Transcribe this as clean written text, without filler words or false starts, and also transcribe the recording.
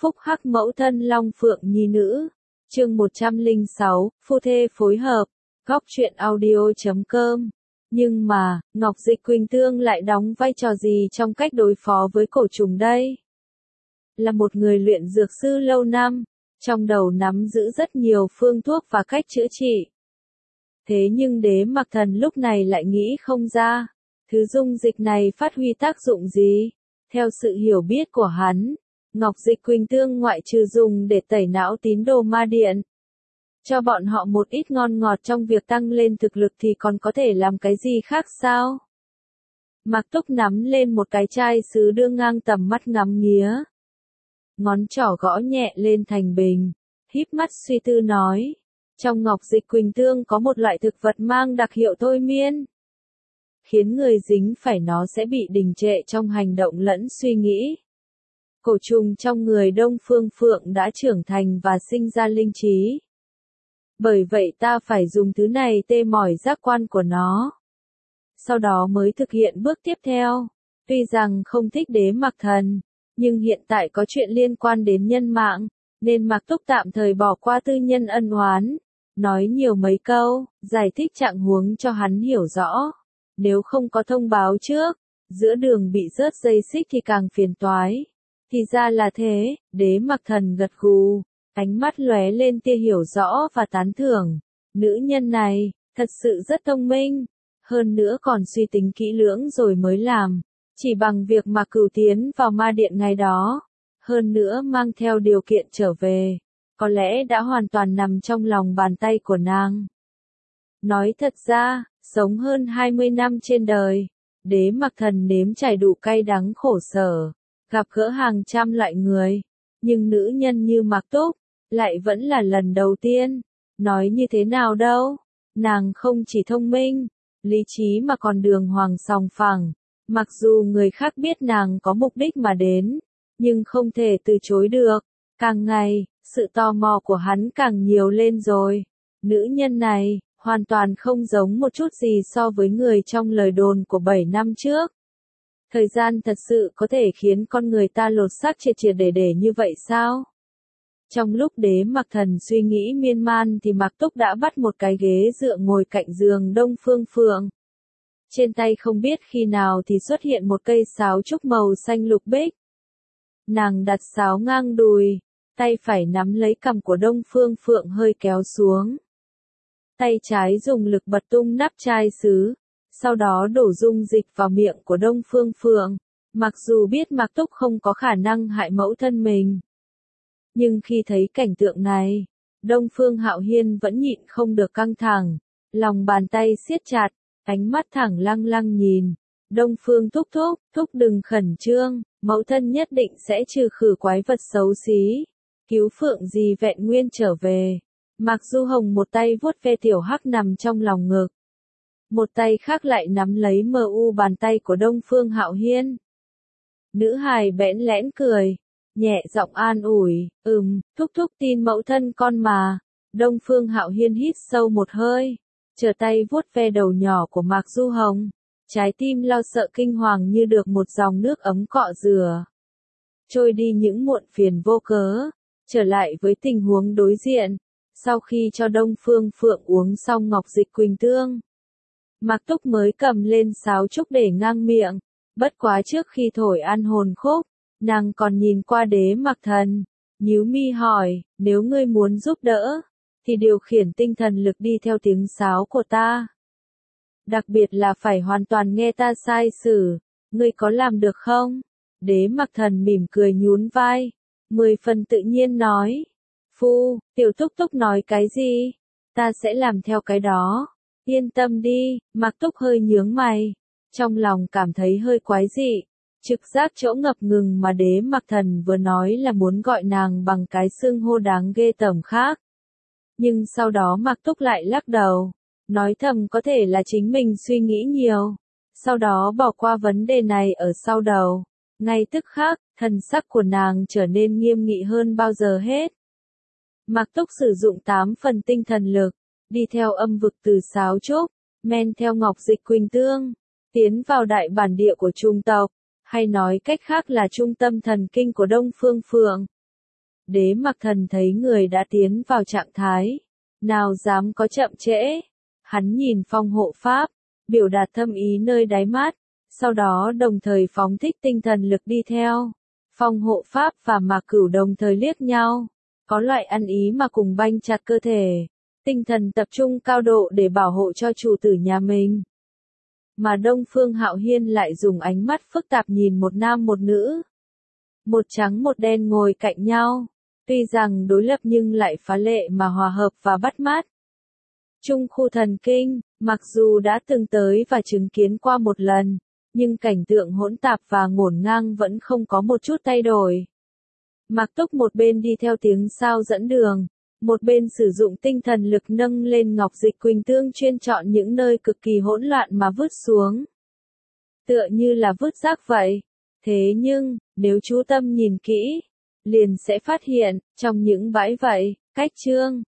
phúc hắc mẫu thân long phượng nhi nữ. Chương 106, phu thê phối hợp. Góc truyện audio.com. Nhưng mà, Ngọc Dịch Quỳnh Tương lại đóng vai trò gì trong cách đối phó với cổ trùng đây? Là một người luyện dược sư lâu năm, trong đầu nắm giữ rất nhiều phương thuốc và cách chữa trị. Thế nhưng Đế Mặc Thần lúc này lại nghĩ không ra, thứ dung dịch này phát huy tác dụng gì? Theo sự hiểu biết của hắn, Ngọc Dịch Quỳnh Tương ngoại trừ dùng để tẩy não tín đồ ma điện, cho bọn họ một ít ngon ngọt trong việc tăng lên thực lực thì còn có thể làm cái gì khác sao? Mạc Túc nắm lên một cái chai sứ đưa ngang tầm mắt ngắm nghía. Ngón trỏ gõ nhẹ lên thành bình, híp mắt suy tư nói. Trong Ngọc Dịch Quỳnh Tương có một loại thực vật mang đặc hiệu thôi miên, khiến người dính phải nó sẽ bị đình trệ trong hành động lẫn suy nghĩ. Cổ trùng trong người Đông Phương Phượng đã trưởng thành và sinh ra linh trí. Bởi vậy ta phải dùng thứ này tê mỏi giác quan của nó. Sau đó mới thực hiện bước tiếp theo. Tuy rằng không thích Đế Mặc Thần, nhưng hiện tại có chuyện liên quan đến nhân mạng, nên Mạc Túc tạm thời bỏ qua tư nhân ân oán. Nói nhiều mấy câu, giải thích trạng huống cho hắn hiểu rõ. Nếu không có thông báo trước, giữa đường bị rớt dây xích thì càng phiền toái. Thì ra là thế, Đế Mặc Thần gật gù, ánh mắt lóe lên tia hiểu rõ và tán thưởng. Nữ nhân này, thật sự rất thông minh, hơn nữa còn suy tính kỹ lưỡng rồi mới làm. Chỉ bằng việc mà Cửu tiến vào ma điện ngày đó, hơn nữa mang theo điều kiện trở về, có lẽ đã hoàn toàn nằm trong lòng bàn tay của nàng. Nói thật ra, sống hơn 20 năm trên đời, Đế Mặc Thần nếm trải đủ cay đắng khổ sở, gặp gỡ hàng trăm loại người, nhưng nữ nhân như Mạc Túc, lại vẫn là lần đầu tiên. Nói như thế nào đâu, nàng không chỉ thông minh, lý trí mà còn đường hoàng sòng phẳng. Mặc dù người khác biết nàng có mục đích mà đến, nhưng không thể từ chối được. Càng ngày, sự tò mò của hắn càng nhiều lên rồi. Nữ nhân này, hoàn toàn không giống một chút gì so với người trong lời đồn của 7 năm trước. Thời gian thật sự có thể khiến con người ta lột xác triệt triệt để như vậy sao? Trong lúc Đế Mặc Thần suy nghĩ miên man thì Mạc Túc đã bắt một cái ghế dựa ngồi cạnh giường Đông Phương Phượng. Trên tay không biết khi nào thì xuất hiện một cây sáo trúc màu xanh lục bích. Nàng đặt sáo ngang đùi, tay phải nắm lấy cằm của Đông Phương Phượng hơi kéo xuống. Tay trái dùng lực bật tung nắp chai sứ, sau đó đổ dung dịch vào miệng của Đông Phương Phượng. Mặc dù biết Mạc Túc không có khả năng hại mẫu thân mình, nhưng khi thấy cảnh tượng này, Đông Phương Hạo Hiên vẫn nhịn không được căng thẳng, lòng bàn tay siết chặt, ánh mắt thẳng lăng lăng nhìn. Đông Phương thúc đừng khẩn trương, mẫu thân nhất định sẽ trừ khử quái vật xấu xí, cứu Phượng Dì vẹn nguyên trở về. Mạc Du Hồng một tay vuốt ve tiểu hắc nằm trong lòng ngực, một tay khác lại nắm lấy bàn tay của Đông Phương Hạo Hiên. Nữ hài bẽn lẽn cười, nhẹ giọng an ủi, thúc tin mẫu thân con mà. Đông Phương Hạo Hiên hít sâu một hơi, trở tay vuốt ve đầu nhỏ của Mạc Du Hồng, trái tim lo sợ kinh hoàng như được một dòng nước ấm cọ rửa. Trôi đi những muộn phiền vô cớ, trở lại với tình huống đối diện. Sau khi cho Đông Phương Phượng uống xong Ngọc Dịch Quỳnh Tương, Mạc Túc mới cầm lên sáo trúc để ngang miệng. Bất quá trước khi thổi an hồn khúc, nàng còn nhìn qua Đế Mặc Thần, nhíu mi hỏi, nếu ngươi muốn giúp đỡ, thì điều khiển tinh thần lực đi theo tiếng sáo của ta. Đặc biệt là phải hoàn toàn nghe ta sai sử, ngươi có làm được không? Đế Mặc Thần mỉm cười nhún vai, 10 phần tự nhiên nói. Tiểu Túc nói cái gì? Ta sẽ làm theo cái đó. Yên tâm đi, Mạc Túc hơi nhướng mày, trong lòng cảm thấy hơi quái dị. Trực giác chỗ ngập ngừng mà Đế Mặc Thần vừa nói là muốn gọi nàng bằng cái xưng hô đáng ghê tởm khác. Nhưng sau đó Mạc Túc lại lắc đầu, nói thầm có thể là chính mình suy nghĩ nhiều, sau đó bỏ qua vấn đề này ở sau đầu. Ngay tức khắc, thần sắc của nàng trở nên nghiêm nghị hơn bao giờ hết. Mạc Túc sử dụng 8 phần tinh thần lực, đi theo âm vực từ sáo trúc, men theo Ngọc Dịch Quỳnh Tương, tiến vào đại bản địa của trung tộc, hay nói cách khác là trung tâm thần kinh của Đông Phương Phượng. Đế Mặc Thần thấy người đã tiến vào trạng thái, nào dám có chậm trễ. Hắn nhìn Phong hộ pháp, biểu đạt thâm ý nơi đáy mắt, sau đó đồng thời phóng thích tinh thần lực đi theo. Phong hộ pháp và Mạc Cửu đồng thời liếc nhau, có loại ăn ý mà cùng banh chặt cơ thể, tinh thần tập trung cao độ để bảo hộ cho chủ tử nhà mình. Mà Đông Phương Hạo Hiên lại dùng ánh mắt phức tạp nhìn một nam một nữ. Một trắng một đen ngồi cạnh nhau, tuy rằng đối lập nhưng lại phá lệ mà hòa hợp và bắt mắt. Trung khu thần kinh, mặc dù đã từng tới và chứng kiến qua một lần, nhưng cảnh tượng hỗn tạp và ngổn ngang vẫn không có một chút thay đổi. Mạc Túc một bên đi theo tiếng sao dẫn đường, một bên sử dụng tinh thần lực nâng lên ngọc dịch quỳnh tương chuyên chọn những nơi cực kỳ hỗn loạn mà vứt xuống. Tựa như là vứt rác vậy. Thế nhưng, nếu chú tâm nhìn kỹ, liền sẽ phát hiện, trong những bãi vậy, cách chương